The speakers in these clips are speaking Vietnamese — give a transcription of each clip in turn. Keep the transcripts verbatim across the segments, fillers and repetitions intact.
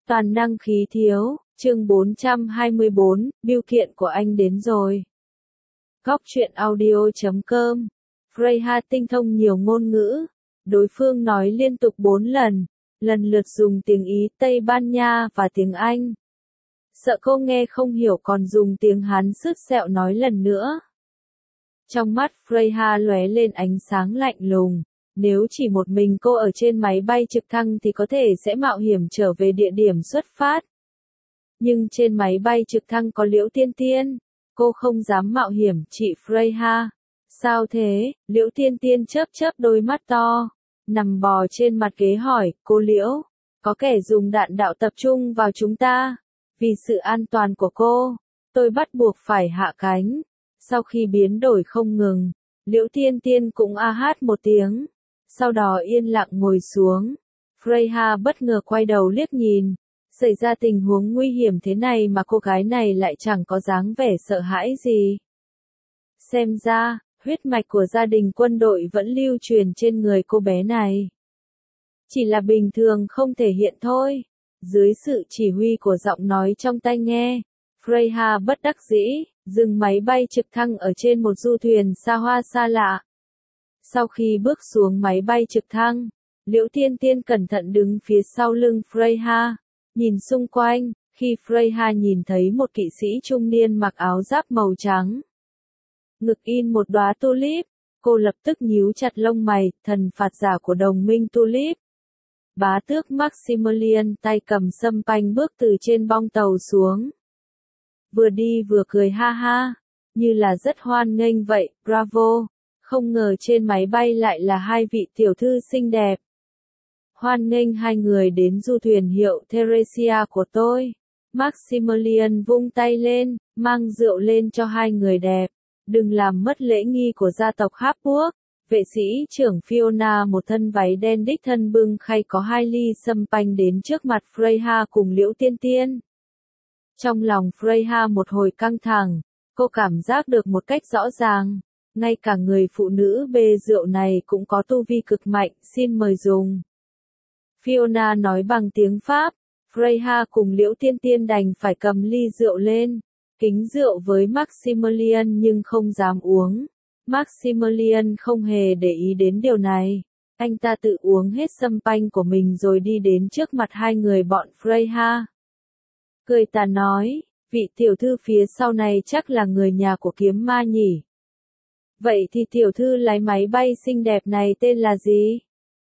Toàn năng khí thiếu, chương bốn trăm hai mươi bốn, bưu kiện của anh đến rồi. Góc truyện audio chấm com. Freya tinh thông nhiều ngôn ngữ. Đối phương nói liên tục bốn lần, lần lượt dùng tiếng Ý, Tây Ban Nha và tiếng Anh. Sợ cô nghe không hiểu còn dùng tiếng Hán sứt sẹo nói lần nữa. Trong mắt Freya lóe lên ánh sáng lạnh lùng. Nếu chỉ một mình cô ở trên máy bay trực thăng thì có thể sẽ mạo hiểm trở về địa điểm xuất phát. Nhưng trên máy bay trực thăng có Liễu Tiên Tiên, cô không dám mạo hiểm. Chị Freya, sao thế? Liễu Tiên Tiên chớp chớp đôi mắt to, nằm bò trên mặt ghế hỏi, cô Liễu, có kẻ dùng đạn đạo tập trung vào chúng ta. Vì sự an toàn của cô, tôi bắt buộc phải hạ cánh. Sau khi biến đổi không ngừng, Liễu Tiên Tiên cũng a hát một tiếng. Sau đó yên lặng ngồi xuống. Freya bất ngờ quay đầu liếc nhìn. Xảy ra tình huống nguy hiểm thế này mà cô gái này lại chẳng có dáng vẻ sợ hãi gì. Xem ra, huyết mạch của gia đình quân đội vẫn lưu truyền trên người cô bé này. Chỉ là bình thường không thể hiện thôi. Dưới sự chỉ huy của giọng nói trong tai nghe, Freya bất đắc dĩ, dừng máy bay trực thăng ở trên một du thuyền xa hoa xa lạ. Sau khi bước xuống máy bay trực thăng, Liễu Tiên Tiên cẩn thận đứng phía sau lưng Freya, nhìn xung quanh. Khi Freya nhìn thấy một kỵ sĩ trung niên mặc áo giáp màu trắng, ngực in một đóa tulip, cô lập tức nhíu chặt lông mày. Thần phạt giả của đồng minh tulip. Bá tước Maximilian tay cầm sâm panh bước từ trên bong tàu xuống. Vừa đi vừa cười ha ha, như là rất hoan nghênh vậy. Bravo! Không ngờ trên máy bay lại là hai vị tiểu thư xinh đẹp. Hoan nghênh hai người đến du thuyền hiệu Theresia của tôi. Maximilian vung tay lên, mang rượu lên cho hai người đẹp. Đừng làm mất lễ nghi của gia tộc Habsburg. Vệ sĩ trưởng Fiona một thân váy đen đích thân bưng khay có hai ly sâm panh đến trước mặt Freya cùng Liễu Tiên Tiên. Trong lòng Freya một hồi căng thẳng, cô cảm giác được một cách rõ ràng. Ngay cả người phụ nữ bê rượu này cũng có tu vi cực mạnh, xin mời dùng. Fiona nói bằng tiếng Pháp, Freya cùng Liễu Tiên Tiên đành phải cầm ly rượu lên, kính rượu với Maximilian nhưng không dám uống. Maximilian không hề để ý đến điều này, anh ta tự uống hết sâm panh của mình rồi đi đến trước mặt hai người bọn Freya. Cười tà nói, vị tiểu thư phía sau này chắc là người nhà của kiếm ma nhỉ? Vậy thì tiểu thư lái máy bay xinh đẹp này tên là gì?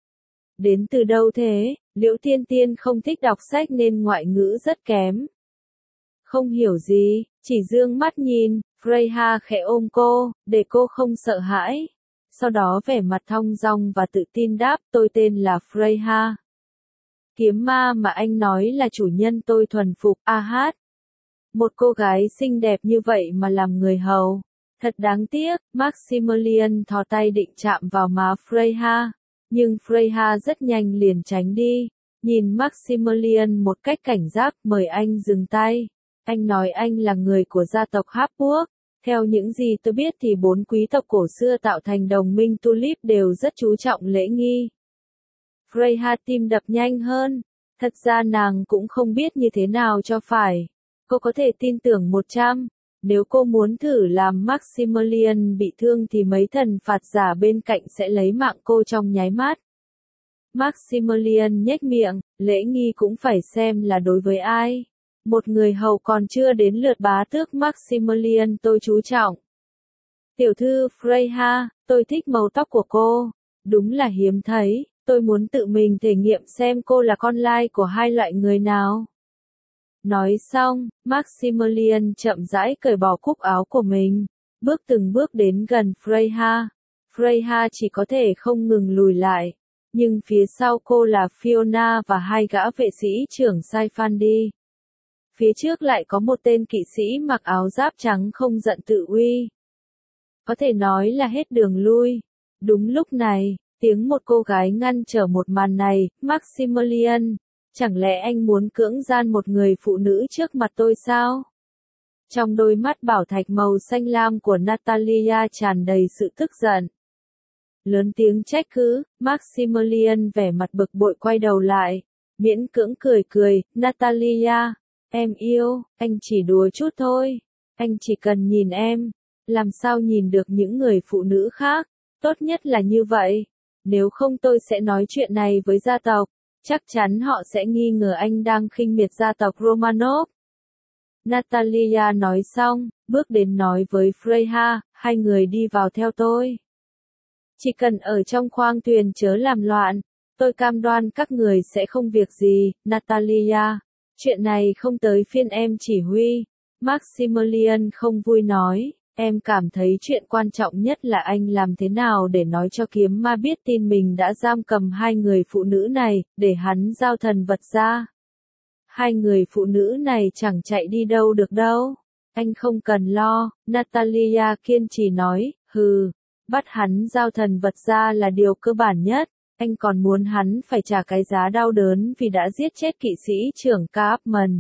Đến từ đâu thế? Liễu Tiên Tiên không thích đọc sách nên ngoại ngữ rất kém. Không hiểu gì, chỉ dương mắt nhìn. Freya khẽ ôm cô, để cô không sợ hãi. Sau đó vẻ mặt thong dong và tự tin đáp, tôi tên là Freya. Kiếm ma mà anh nói là chủ nhân tôi thuần phục, a hát. Một cô gái xinh đẹp như vậy mà làm người hầu. Thật đáng tiếc. Maximilian thò tay định chạm vào má Freya, nhưng Freya rất nhanh liền tránh đi. Nhìn Maximilian một cách cảnh giác, mời anh dừng tay. Anh nói anh là người của gia tộc Habsburg. Theo những gì tôi biết thì bốn quý tộc cổ xưa tạo thành đồng minh tulip đều rất chú trọng lễ nghi. Freya tim đập nhanh hơn. Thật ra nàng cũng không biết như thế nào cho phải. Cô có thể tin tưởng một trăm. Nếu cô muốn thử làm Maximilian bị thương thì mấy thần phạt giả bên cạnh sẽ lấy mạng cô trong nháy mắt. Maximilian nhếch miệng, lễ nghi cũng phải xem là đối với ai. Một người hầu còn chưa đến lượt bá tước Maximilian tôi chú trọng. Tiểu thư Freya, tôi thích màu tóc của cô. Đúng là hiếm thấy, tôi muốn tự mình thể nghiệm xem cô là con lai của hai loại người nào. Nói xong, Maximilian chậm rãi cởi bỏ cúc áo của mình, bước từng bước đến gần Freya. Freya chỉ có thể không ngừng lùi lại, nhưng phía sau cô là Fiona và hai gã vệ sĩ trưởng Saifandi. Phía trước lại có một tên kỵ sĩ mặc áo giáp trắng không giận tự uy. Có thể nói là hết đường lui. Đúng lúc này, tiếng một cô gái ngăn trở một màn này, Maximilian. Chẳng lẽ anh muốn cưỡng gian một người phụ nữ trước mặt tôi sao? Trong đôi mắt bảo thạch màu xanh lam của Natalia tràn đầy sự tức giận. Lớn tiếng trách cứ, Maximilian vẻ mặt bực bội quay đầu lại. miễn cưỡng cười cười, Natalia, em yêu, anh chỉ đùa chút thôi, anh chỉ cần nhìn em, làm sao nhìn được những người phụ nữ khác, tốt nhất là như vậy, nếu không tôi sẽ nói chuyện này với gia tộc, chắc chắn họ sẽ nghi ngờ anh đang khinh miệt gia tộc Romanov. Natalia nói xong, bước đến nói với Freya, hai người đi vào theo tôi. Chỉ cần ở trong khoang thuyền chớ làm loạn, tôi cam đoan các người sẽ không việc gì, Natalia. Chuyện này không tới phiên em chỉ huy. Maximilian không vui nói, em cảm thấy chuyện quan trọng nhất là anh làm thế nào để nói cho kiếm ma biết tin mình đã giam cầm hai người phụ nữ này, để hắn giao thần vật ra. Hai người phụ nữ này chẳng chạy đi đâu được đâu. Anh không cần lo, Natalia kiên trì nói, hừ, bắt hắn giao thần vật ra là điều cơ bản nhất, anh còn muốn hắn phải trả cái giá đau đớn vì đã giết chết kỵ sĩ trưởng Kaufman.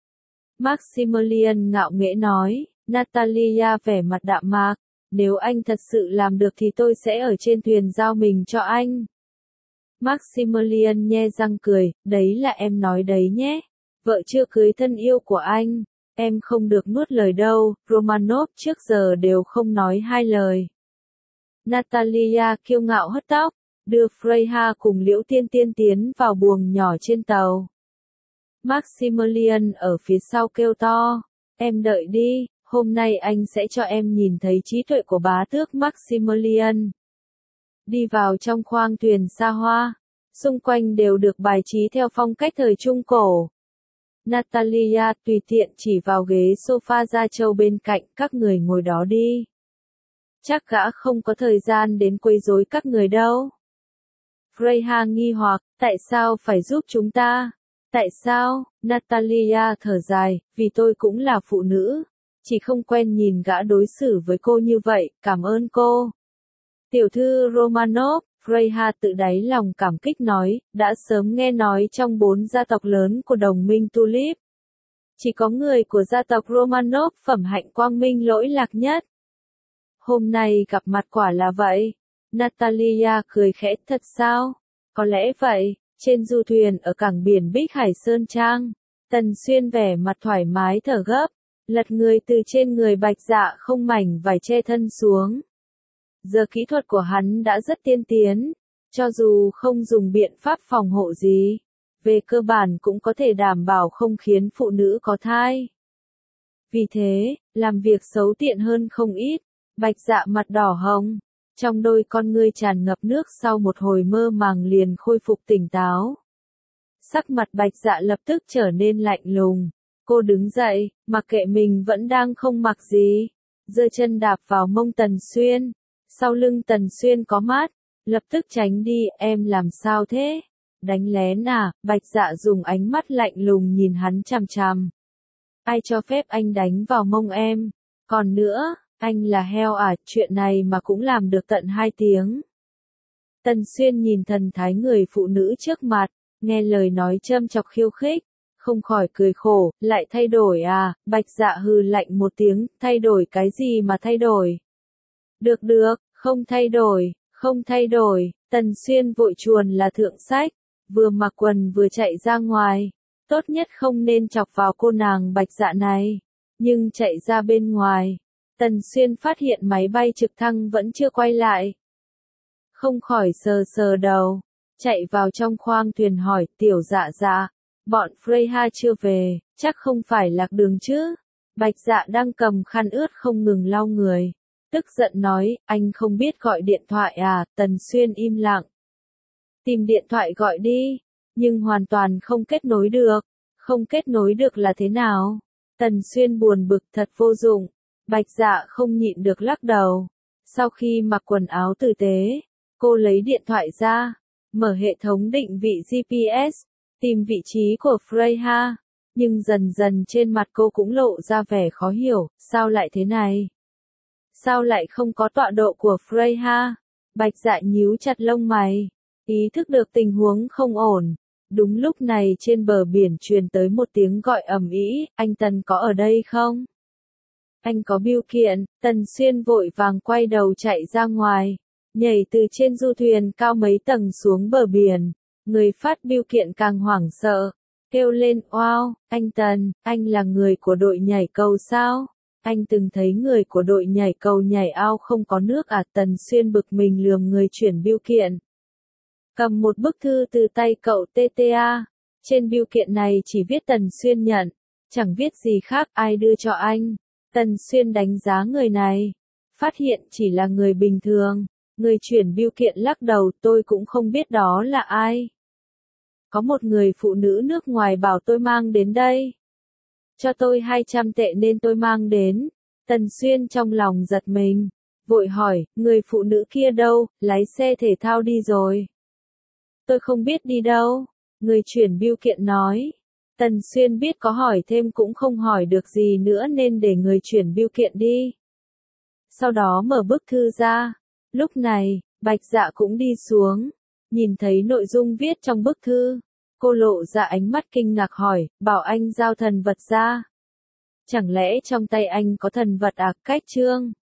Maximilian ngạo nghễ nói, Natalia vẻ mặt đạm mạc, nếu anh thật sự làm được thì tôi sẽ ở trên thuyền giao mình cho anh. Maximilian nhe răng cười, đấy là em nói đấy nhé, vợ chưa cưới thân yêu của anh, em không được nuốt lời đâu, Romanov trước giờ đều không nói hai lời. Natalia kiêu ngạo hất tóc, đưa Freya cùng Liễu Tiên Tiên tiến vào buồng nhỏ trên tàu. Maximilian ở phía sau kêu to, em đợi đi, hôm nay anh sẽ cho em nhìn thấy trí tuệ của bá tước Maximilian. Đi vào trong khoang thuyền xa hoa, xung quanh đều được bài trí theo phong cách thời Trung Cổ. Natalia tùy tiện chỉ vào ghế sofa da trâu bên cạnh, các người ngồi đó đi. Chắc gã không có thời gian đến quấy rối các người đâu. Freya nghi hoặc, tại sao phải giúp chúng ta? Tại sao? Natalia thở dài, vì tôi cũng là phụ nữ. Chỉ không quen nhìn gã đối xử với cô như vậy, cảm ơn cô. Tiểu thư Romanov, Freya tự đáy lòng cảm kích nói, đã sớm nghe nói trong bốn gia tộc lớn của đồng minh Tulip. Chỉ có người của gia tộc Romanov phẩm hạnh quang minh lỗi lạc nhất. Hôm nay gặp mặt quả là vậy. Natalia cười khẽ, thật sao? Có lẽ vậy, trên du thuyền ở cảng biển Bích Hải Sơn Trang, Tần Xuyên vẻ mặt thoải mái thở gấp, lật người từ trên người Bạch Dạ không mảnh vải che thân xuống. Giờ kỹ thuật của hắn đã rất tiên tiến, cho dù không dùng biện pháp phòng hộ gì, về cơ bản cũng có thể đảm bảo không khiến phụ nữ có thai. Vì thế, làm việc xấu tiện hơn không ít, Bạch Dạ mặt đỏ hồng, trong đôi con ngươi tràn ngập nước sau một hồi mơ màng liền khôi phục tỉnh táo. Sắc mặt Bạch Dạ lập tức trở nên lạnh lùng, cô đứng dậy, mặc kệ mình vẫn đang không mặc gì, giơ chân đạp vào mông Tần Xuyên, sau lưng Tần Xuyên có mát, lập tức tránh đi, em làm sao thế? Đánh lén à? Bạch Dạ dùng ánh mắt lạnh lùng nhìn hắn chằm chằm. Ai cho phép anh đánh vào mông em? Còn nữa, anh là heo à? Chuyện này mà cũng làm được tận hai tiếng. Tần Xuyên nhìn thần thái người phụ nữ trước mặt, nghe lời nói châm chọc khiêu khích, không khỏi cười khổ, lại thay đổi à? Bạch Dạ hừ lạnh một tiếng, thay đổi cái gì mà thay đổi? Được được, không thay đổi, không thay đổi. Tần Xuyên vội chuồn là thượng sách, vừa mặc quần vừa chạy ra ngoài, tốt nhất không nên chọc vào cô nàng Bạch Dạ này. Nhưng chạy ra bên ngoài, Tần Xuyên phát hiện máy bay trực thăng vẫn chưa quay lại. Không khỏi sờ sờ đầu, chạy vào trong khoang thuyền hỏi, tiểu Dạ Dạ, bọn Freya chưa về, chắc không phải lạc đường chứ? Bạch Dạ đang cầm khăn ướt không ngừng lau người, tức giận nói, anh không biết gọi điện thoại à? Tần Xuyên im lặng. Tìm điện thoại gọi đi, nhưng hoàn toàn không kết nối được. Không kết nối được là thế nào? Tần Xuyên buồn bực, thật vô dụng. Bạch Dạ không nhịn được lắc đầu. Sau khi mặc quần áo tử tế, cô lấy điện thoại ra, mở hệ thống định vị giê pê ét, tìm vị trí của Freya. Nhưng dần dần trên mặt cô cũng lộ ra vẻ khó hiểu, sao lại thế này? Sao lại không có tọa độ của Freya? Bạch Dạ nhíu chặt lông mày, ý thức được tình huống không ổn. Đúng lúc này trên bờ biển truyền tới một tiếng gọi ầm ĩ, anh Tần có ở đây không? Anh có bưu kiện. Tần Xuyên vội vàng quay đầu chạy ra ngoài, nhảy từ trên du thuyền cao mấy tầng xuống bờ biển, Người phát bưu kiện càng hoảng sợ, kêu lên, "Wow, anh Tần, anh là người của đội nhảy cầu sao? Anh từng thấy người của đội nhảy cầu nhảy ao không có nước à?" Tần Xuyên bực mình lườm người chuyển bưu kiện. Cầm một bức thư từ tay cậu tê tê a. Trên bưu kiện này chỉ viết Tần Xuyên nhận, chẳng viết gì khác, ai đưa cho anh. Tần Xuyên đánh giá người này, phát hiện chỉ là người bình thường. Người chuyển bưu kiện lắc đầu, tôi cũng không biết đó là ai. Có một người phụ nữ nước ngoài bảo tôi mang đến đây. Cho tôi hai trăm tệ nên tôi mang đến. Tần Xuyên trong lòng giật mình, vội hỏi, người phụ nữ kia đâu, lái xe thể thao đi rồi. Tôi không biết đi đâu, người chuyển bưu kiện nói. Tần Xuyên biết có hỏi thêm cũng không hỏi được gì nữa nên để người chuyển bưu kiện đi. Sau đó mở bức thư ra. Lúc này, Bạch Dạ cũng đi xuống, nhìn thấy nội dung viết trong bức thư. Cô lộ ra ánh mắt kinh ngạc hỏi, bảo anh giao thần vật ra. Chẳng lẽ trong tay anh có thần vật à? Cách chương